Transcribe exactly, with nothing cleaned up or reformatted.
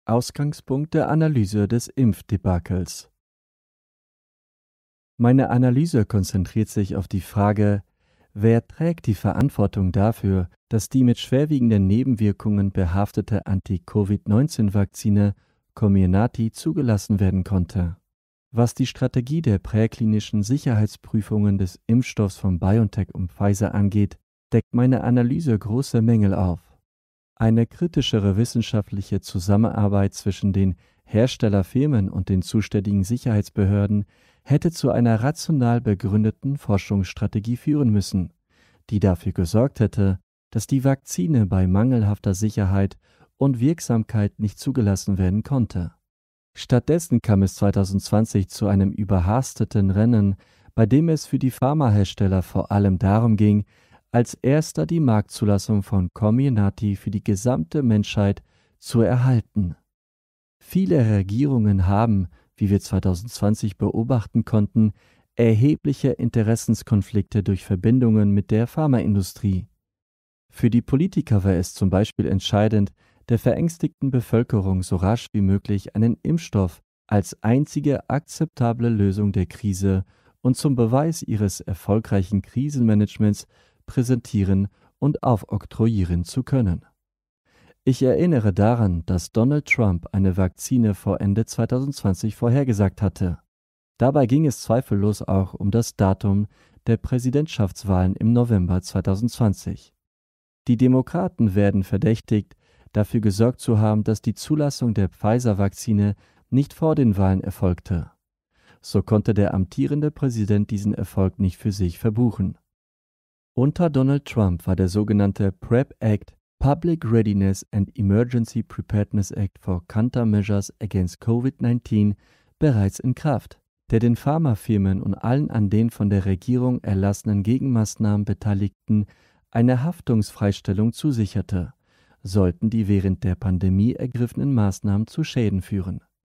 Ausgangspunkt der Analyse des Impfdebakels. Meine Analyse konzentriert sich auf die Frage, wer trägt die Verantwortung dafür, dass die mit schwerwiegenden Nebenwirkungen behaftete Anti-Covid neunzehn Vakzine Comirnaty zugelassen werden konnte. Was die Strategie der präklinischen Sicherheitsprüfungen des Impfstoffs von BioNTech und Pfizer angeht, deckt meine Analyse große Mängel auf. Eine kritischere wissenschaftliche Zusammenarbeit zwischen den Herstellerfirmen und den zuständigen Sicherheitsbehörden hätte zu einer rational begründeten Forschungsstrategie führen müssen, die dafür gesorgt hätte, dass die Vakzine bei mangelhafter Sicherheit und Wirksamkeit nicht zugelassen werden konnte. Stattdessen kam es zwanzig zwanzig zu einem überhasteten Rennen, bei dem es für die Pharmahersteller vor allem darum ging, als erster die Marktzulassung von Comirnaty für die gesamte Menschheit zu erhalten. Viele Regierungen haben, wie wir zwanzig zwanzig beobachten konnten, erhebliche Interessenskonflikte durch Verbindungen mit der Pharmaindustrie. Für die Politiker war es zum Beispiel entscheidend, der verängstigten Bevölkerung so rasch wie möglich einen Impfstoff als einzige akzeptable Lösung der Krise und zum Beweis ihres erfolgreichen Krisenmanagements präsentieren und aufoktroyieren zu können. Ich erinnere daran, dass Donald Trump eine Vakzine vor Ende zwanzig zwanzig vorhergesagt hatte. Dabei ging es zweifellos auch um das Datum der Präsidentschaftswahlen im November zwanzig zwanzig. Die Demokraten werden verdächtigt, dafür gesorgt zu haben, dass die Zulassung der Pfizer-Vakzine nicht vor den Wahlen erfolgte. So konnte der amtierende Präsident diesen Erfolg nicht für sich verbuchen. Unter Donald Trump war der sogenannte PrEP Act, Public Readiness and Emergency Preparedness Act for Countermeasures Against Covid neunzehn, bereits in Kraft, der den Pharmafirmen und allen an den von der Regierung erlassenen Gegenmaßnahmen Beteiligten eine Haftungsfreistellung zusicherte, sollten die während der Pandemie ergriffenen Maßnahmen zu Schäden führen.